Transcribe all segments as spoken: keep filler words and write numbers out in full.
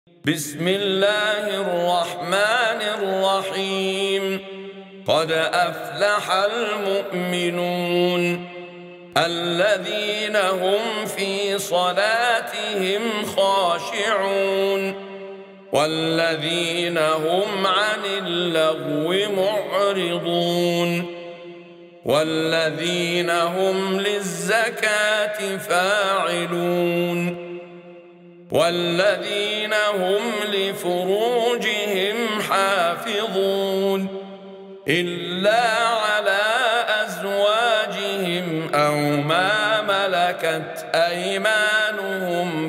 بسم الله الرحمن الرحيم. قد أفلح المؤمنون الذين هم في صلاتهم خاشعون والذين هم عن اللغو معرضون والذين هم للزكاة فاعلون والذين هم لفروجهم حافظون إلا على أزواجهم أو ما ملكت أيمانهم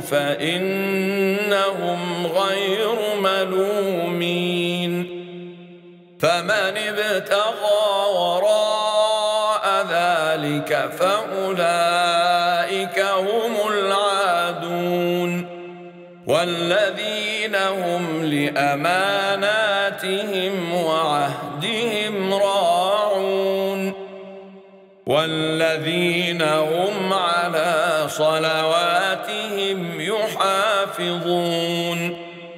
فإنهم غير ملومين. فمن ابتغى وراء ذلك فأولئك هم العادون والذين هم لأماناتهم وعهدهم راعون والذين هم على صلواتهم يحافظون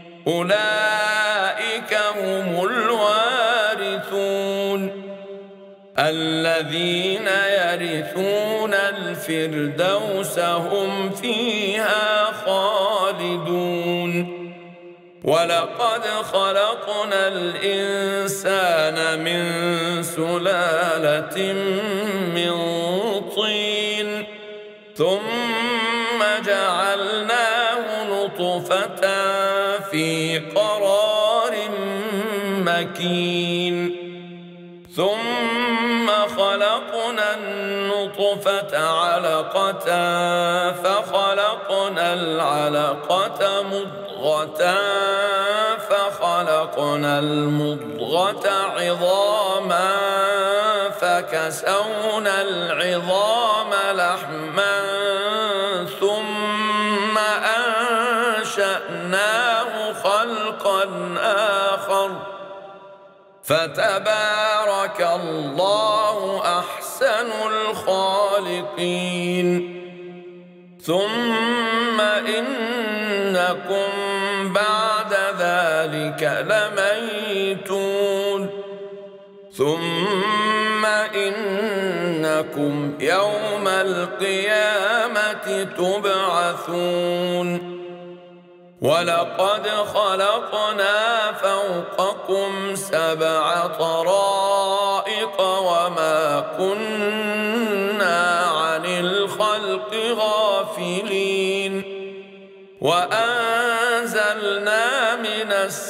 أولئك هم الوارثون الذين يرثون الفردوس هم فيها خالدون. ولقد خلقنا الإنسان من سلالة من طين ثم جعلناه نطفة في قرار مكين ثم خلقنا النطفة علقة فخلقنا العلقة مضغة فخلقنا المضغة عظاما فكسونا العظام لحما ثم أنشأناه خلقا آخر فتبارك الله أحسن الخالقين. ثم إنكم بعد ذلك لميتون ثم إنكم يوم القيامة تبعثون. ولقد خلقنا فوقكم سبع طرائق وما كنا عن الخلق غافلين وأنزلنا من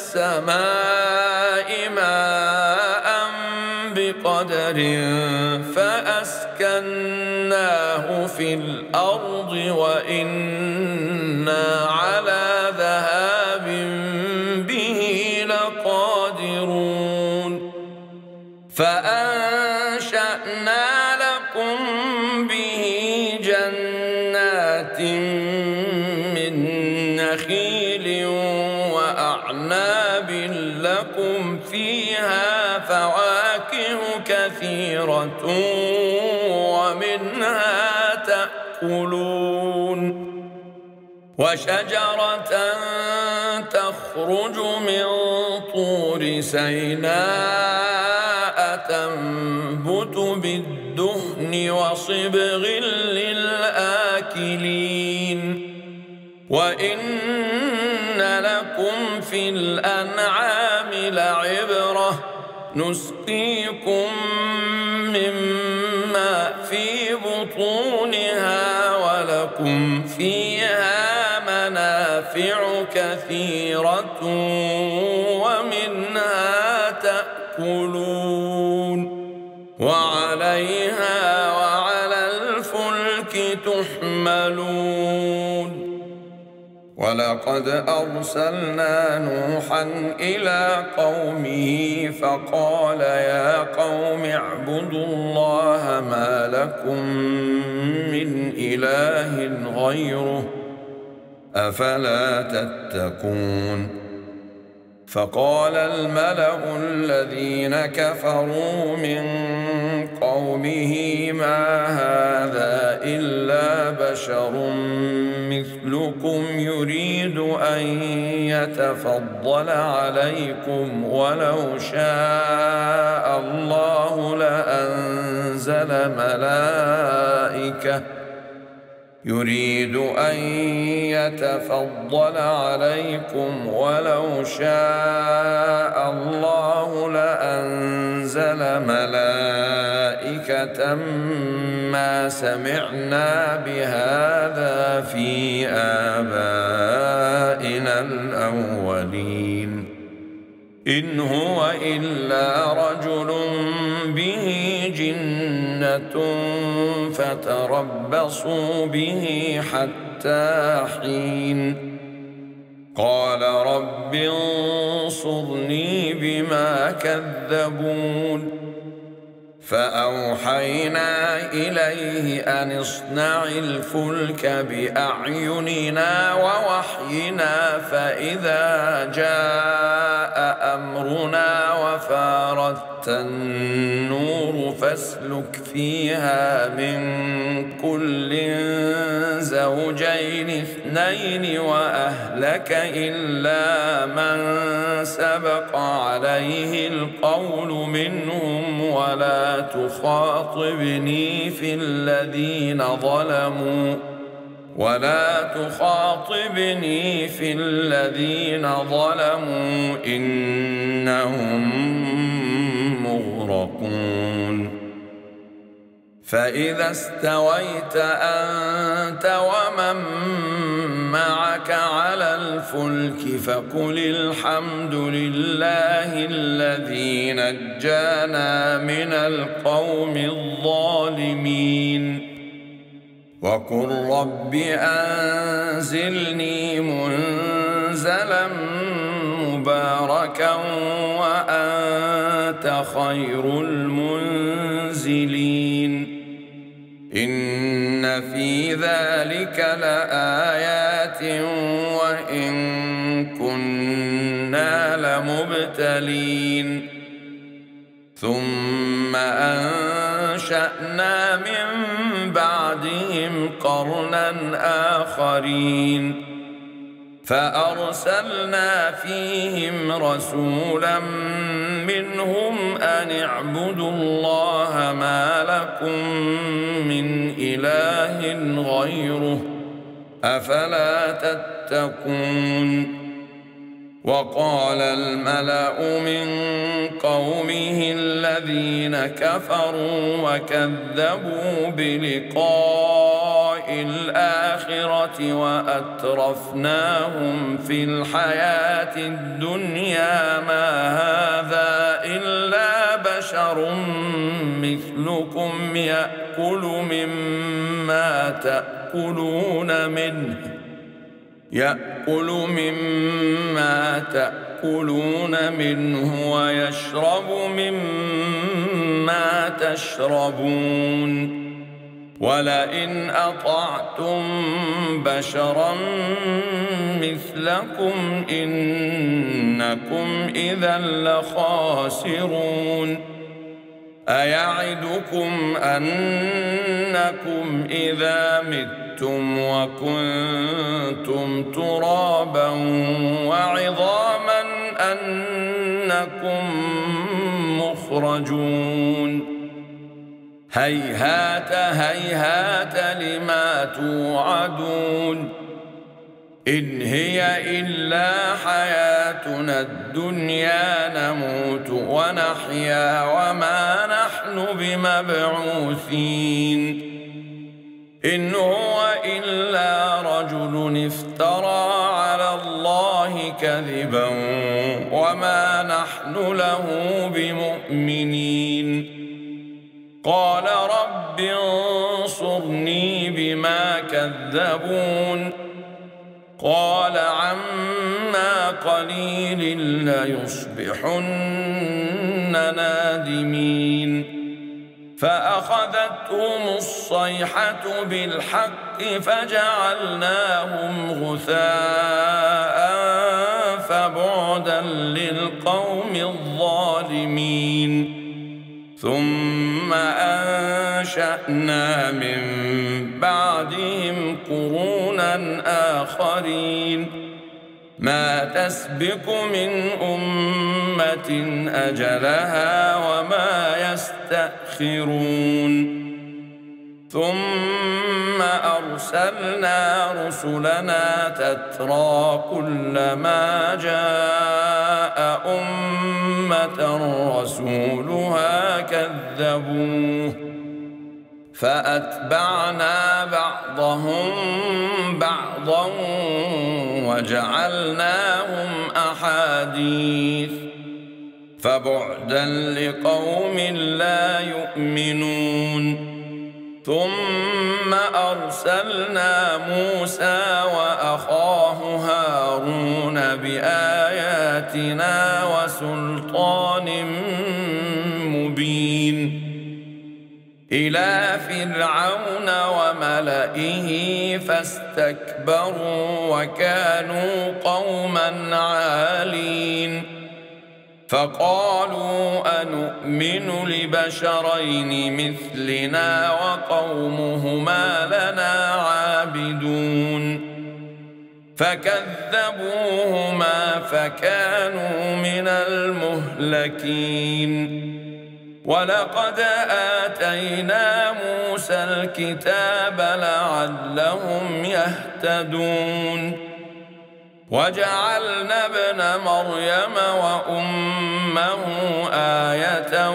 السماء ماء بقدر فأسكناه في الأرض وإنا على ذهاب به لقادرون فأنشأنا لكم به جنات من نخيل وأعناب لكم فيها فواكه كثيرة ومنها تأكلون وشجرة تخرج من طور سيناء تنبت بالدهن وصبغ للآكلين وإن لكم في الأنعام لعبرة نسقيكم مما في بطونها ولكم فيها منافع كثيرة ومنها تأكلون وعليها وعلى الفلك تحملون. ولقد أرسلنا نوحا إلى قومه فقال يا قوم اعبدوا الله ما لكم من إله غيره أفلا تتقون. فقال الملأ الذين كفروا من قومه ما هذا إلا بشر مثلكم يريد أن يتفضل عليكم ولو شاء الله لأنزل ملائكة يريد أن يتفضل عليكم ولو شاء الله لأنزل ملائكة ما سمعنا بهذا في آبائنا الأولين إن هو إلا رجل به جنة فتربصوا به حتى حين قال رب انصرني بما كذبون فأوحينا إليه أن اصنع الفلك بأعيننا ووحينا فإذا جاء أمرنا وفارت النور فاسلك فيها من كل زوجين اثنين وأهلك إلا من سبق عليه القول منهم ولا تخاطبني في الذين ظلموا ولا تخاطبني في الذين ظلموا إنهم مغرقون فإذا استويت أنت ومن معك على الفلك فقل الحمد لله الذي نجانا من القوم الظالمين وقل رب أنزلني منزلا مباركا وأنت خير المنزلين إن في ذلك لآيات وإن كنا لمبتلين ثم أنشأنا من بعدهم قرنا آخرين فأرسلنا فيهم رسولا منهم أن اعبدوا الله ما لكم من إله غيره أفلا تتقون وقال الملأ من قومه الذين كفروا وكذبوا بلقاء الآخرة وأترفناهم في الحياة الدنيا ما هذا إلا بشر مثلكم يأكل مما تأكلون منه يأكل مما تأكلون منه ويشرب مما تشربون ولئن أطعتم بشرا مثلكم إنكم إذا لخاسرون أيعدكم أنكم إذا متم وكنتم ترابا وعظاما أنكم مخرجون هيهات هيهات لما توعدون إن هي إلا حياتنا الدنيا نموت ونحيا وما نحن بمبعوثين إن هو إلا رجل افترى على الله كذبا وما نحن له بمؤمنين قال رب انصرني بما كذبون قال عما قليل ليصبحن نادمين فأخذتهم الصيحة بالحق فجعلناهم غثاء فبعدا للقوم الظالمين ثم أنشأنا من بعدهم قرونا آخرين ما تسبق من أمة أجلها وما يستأخرون ثم أرسلنا رسلنا تترى كلما جاء أمة رسولها كذبوه فأتبعنا بعضهم بعضا وجعلناهم أحاديث فبعدا لقوم لا يؤمنون ثم أرسلنا موسى وأخاه هارون بآياتنا وسلطان مبين إلى فرعون وملئه فاستكبروا وكانوا قوما عالين فقالوا أنؤمن لبشرين مثلنا وقومهما لنا عابدون فكذبوهما فكانوا من المهلكين ولقد آتينا موسى الكتاب لعلهم يهتدون وجعلنا ابن مريم وأمه آية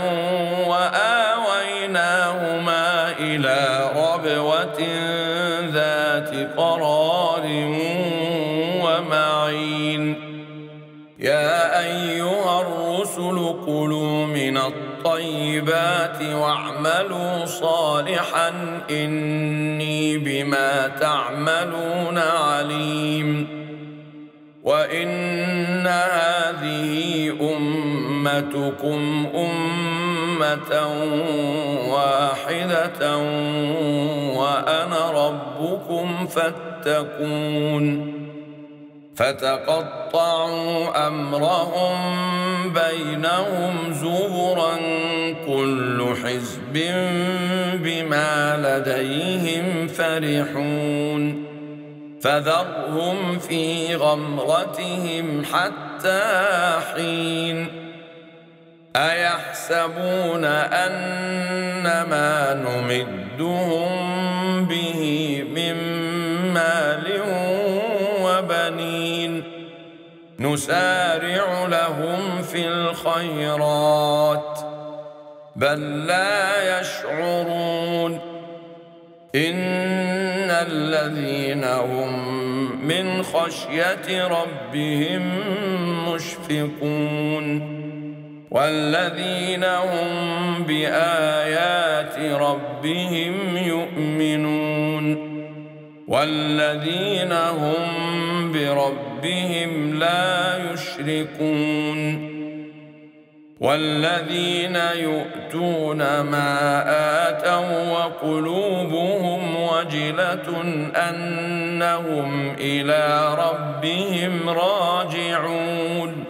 وآويناهما إلى ربوة ذات قرار ومعين يا أيها الرسل كلوا من الطيبات واعملوا صالحا إني بما تعملون عليم وإن هذه أمتكم أمة واحدة وأنا ربكم فاتقون فتقطعوا أمرهم بينهم زبرا كل حزب بما لديهم فرحون فذرهم في غمرتهم حتى حين أيحسبون أن ما نمدهم به من مال وبنين نسارع لهم في الخيرات بل لا يشعرون إن الذين هم من خشية ربهم مشفقون والذين هم بآيات ربهم يؤمنون والذين هم بربهم لا يشركون والذين يؤتون ما آتوا وقلوبهم وجلة أنهم إلى ربهم راجعون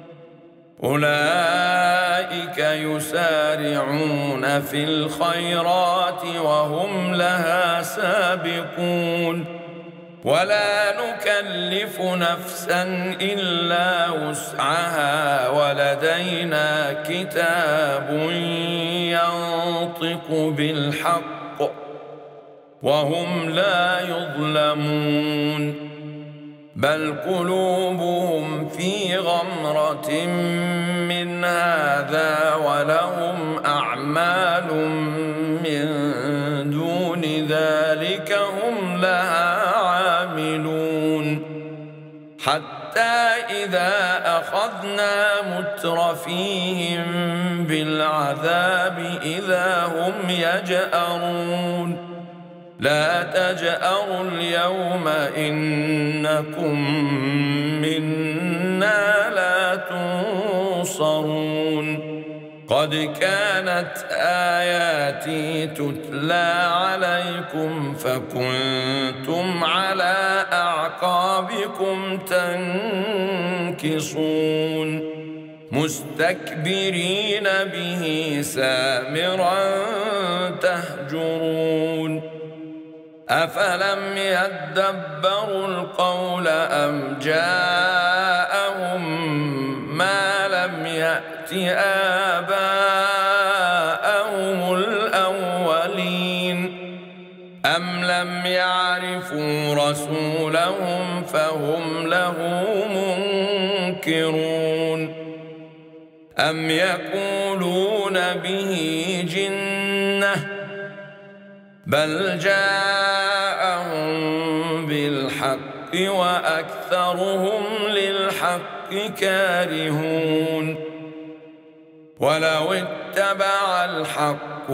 أولئك يسارعون في الخيرات وهم لها سابقون ولا نكلف نفسا إلا وسعها ولدينا كتاب ينطق بالحق وهم لا يظلمون بل قلوبهم في غمرة من هذا ولهم أعمال من دون ذلك هم لها عاملون حتى إذا أخذنا مترفيهم بالعذاب إذا هم يجأرون لا تجأروا اليوم إنكم منا لا تنصرون قد كانت آياتي تتلى عليكم فكنتم على أعقابكم تنكصون مستكبرين به سامرا تهجرون أفلم يدبروا القول أم جاءهم ما لم يأت آباءهم الأولين أم لم يعرفوا رسولهم فهم له منكرون أم يقولون به جنة بل جاءهم بالحق وأكثرهم للحق كارهون ولو اتبع الحق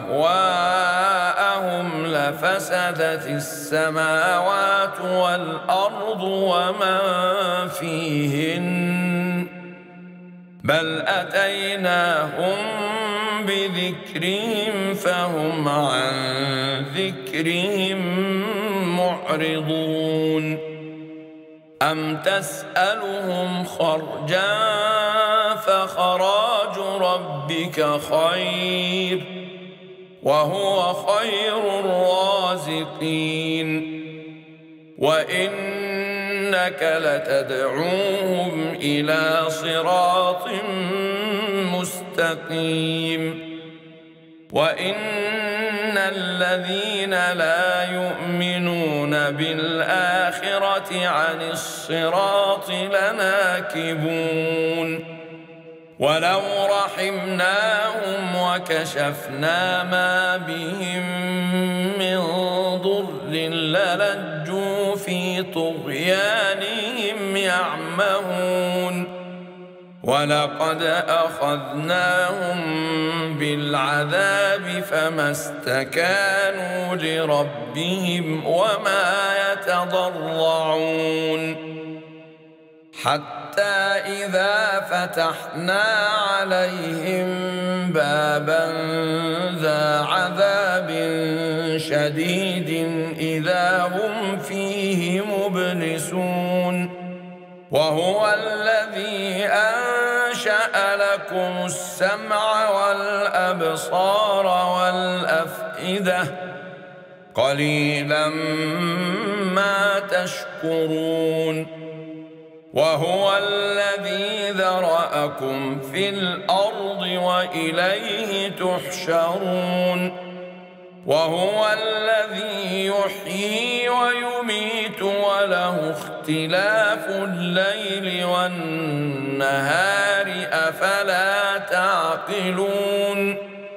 أهواءهم لفسدت السماوات والأرض ومن فيهن بل أتيناهم بذكرهم فهم عن ذكرهم معرضون أم تسألهم خرجا فخراج ربك خير وهو خير الرازقين وإنك لتدعوهم إلى صراط مستقيم وإن الذين لا يؤمنون بالآخرة عن الصراط لناكبون ولو رحمناهم وكشفنا ما بهم من ضر للجوا في طغيانهم يعمهون ولقد أخذناهم بالعذاب فما استكانوا لربهم وما يتضرعون حتى إذا فتحنا عليهم بابا ذا عذاب شديد إذا هم فيه مبلسون وهو الذي أنشأ لكم السمع والأبصار والأفئدة قليلا ما تشكرون وهو الذي ذرأكم في الأرض وإليه تحشرون وهو الذي يحيي ويميت وله اختلاف الليل والنهار أفلا تعقلون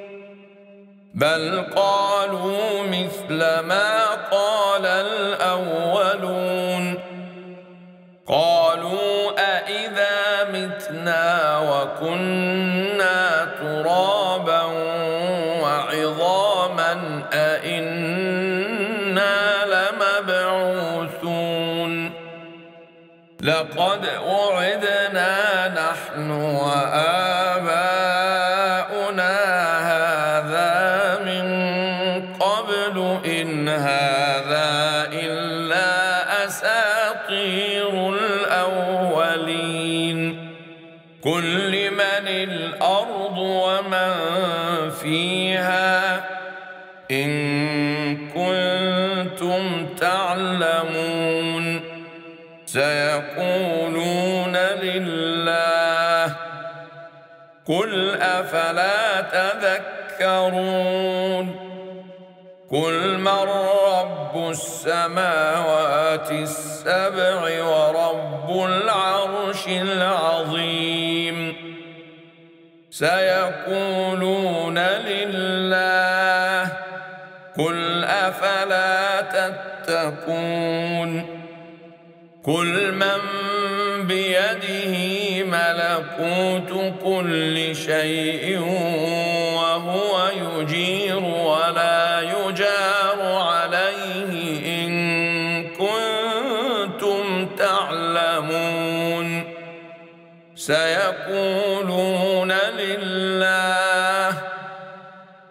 بل قالوا مثل ما قال الأولون قالوا أإذا متنا وكنا ترابا وعظاما أإنا لمبعوثون لقد وعدنا نحن وآباؤنا هذا من قبل إن هذا إلا أساطير الأولين قل لمن الأرض ومن فيها إن كنتم تعلمون سيقولون لله قل أفلا تذكرون قل من رب السماوات السبع ورب العرش العظيم سيقولون لله قل أفلا تتقون قل من بيده ملكوت كل شيء وهو يجير ولا يجار عليه إن كنتم تعلمون سيقولون لله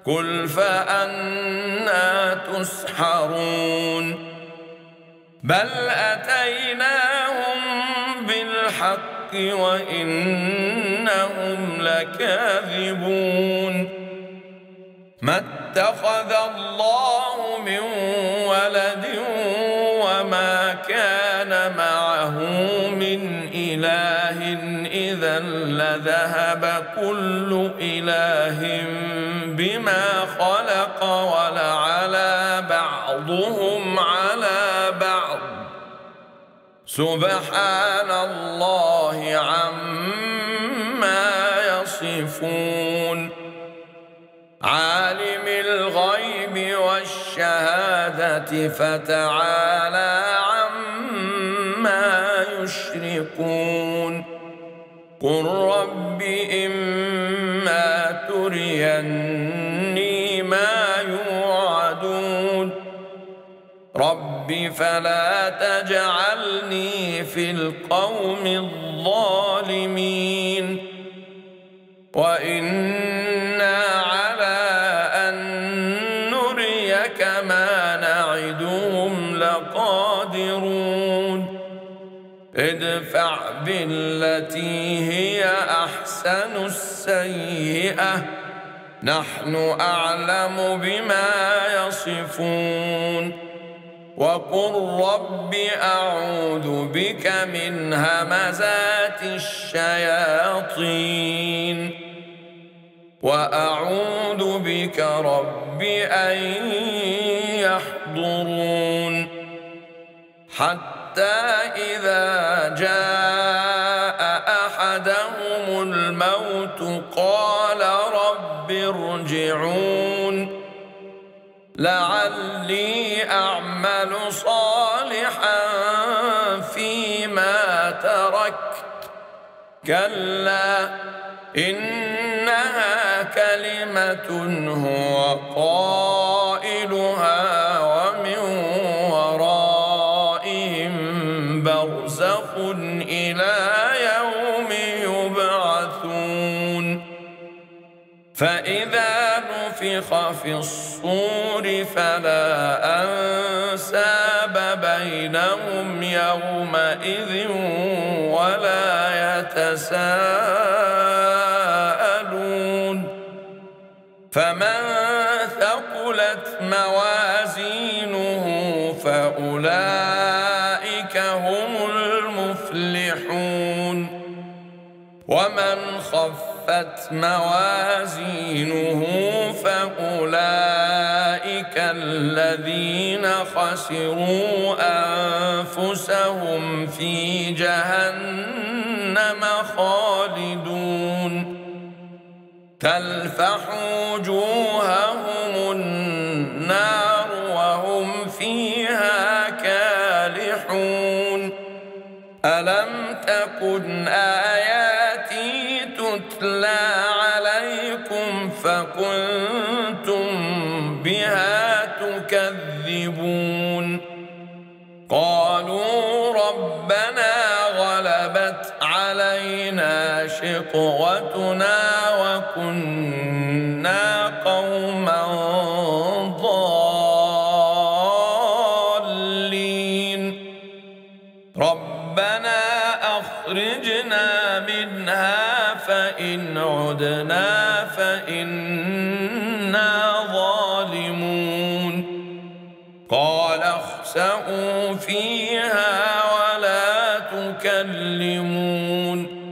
قل فأنى تسحرون بل أتيناهم بالحق وإنهم لكاذبون ما اتخذ الله من ولد وما كان معه من إله إذا لذهب كل إله بما خلق ولعلى بعضهم على بعض سبحان الله عما يصفون عالم الغيب والشهادة فتعالى عما يشركون قل رب إما تريني ما يوعدون رب فلا تجعلني في القوم الظالمين وإنا على أن نريك ما نعدهم لقادرون ادفع بالتي هي أحسن السيئة نحن أعلم بما يصفون وقل رب أعوذ بك من همزات الشياطين وأعوذ بك رب أن يحضرون حتى إذا جاء أحدهم الموت قال رب ارجعون لعلي أعمل صالحا فيما تركت كلا إنها كلمة هو قائلها ومن ورائهم برزخ إلى يوم يبعثون فإذا نفخ في الصور فلا أنساب بينهم يومئذ ولا يتساءلون فمن ثقلت موازينه فأولئك هم المفلحون ومن خفت موازينه فأولئك الذين خسروا أنفسهم في جهنم خالدون تلفح وجوههم النار وهم فيها كالحون ألم تكن آياتي تتلى عليكم فكنتم بها تكذبون قالوا ربنا غلبت علينا شقوتنا وكنا قوما ضالين ربنا أخرجنا منها فإن عدنا فإنا ظالمون قال اخسئوا فيها ولا تكلمون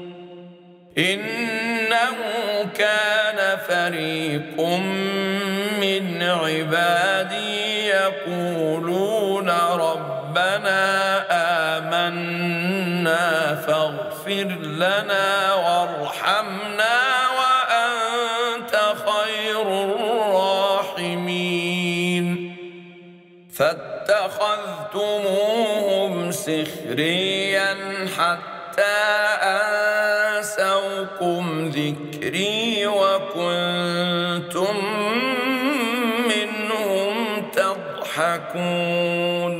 إنه كان فريق من عبادي يقولون ربنا آمنا فاغفر لنا وارحمنا وأنت خير الراحمين فاتخذتموهم سخريا حتى أنسوكم ذكري وكنتم منهم تضحكون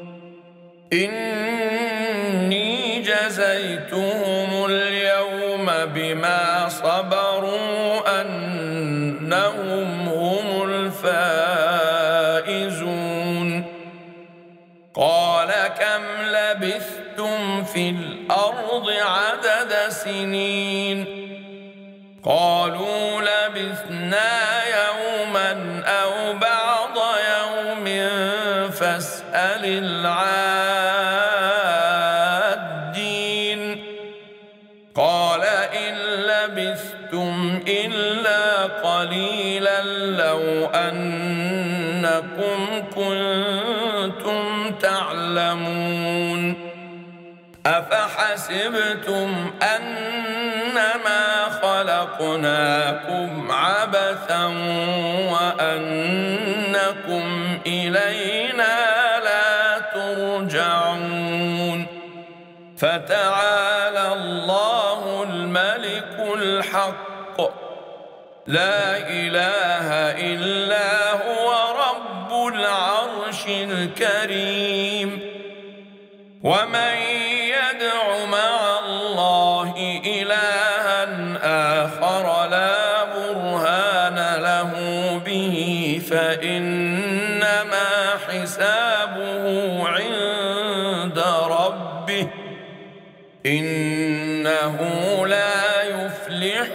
إني جزيتهم اليوم بما صبروا أنهم هم في الأرض عدد سنين قالوا لبثنا يوما أو بعض يوم فاسأل العادين قال إن لبثتم إلا قليلا لو أنكم كنتم تعلمون أفحسبتم أنما خلقناكم عبثا وأنكم إلينا لا ترجعون فتعالى الله الملك الحق لا إله إلا هو رب العرش الكريم ومن يدع مع الله إلها آخر لا برهان له به فإنما حسابه عند ربه إنه لا يفلح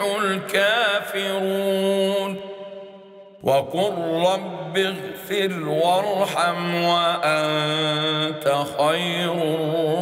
الكافرون وقل رب اغفر وارحم وأنت خير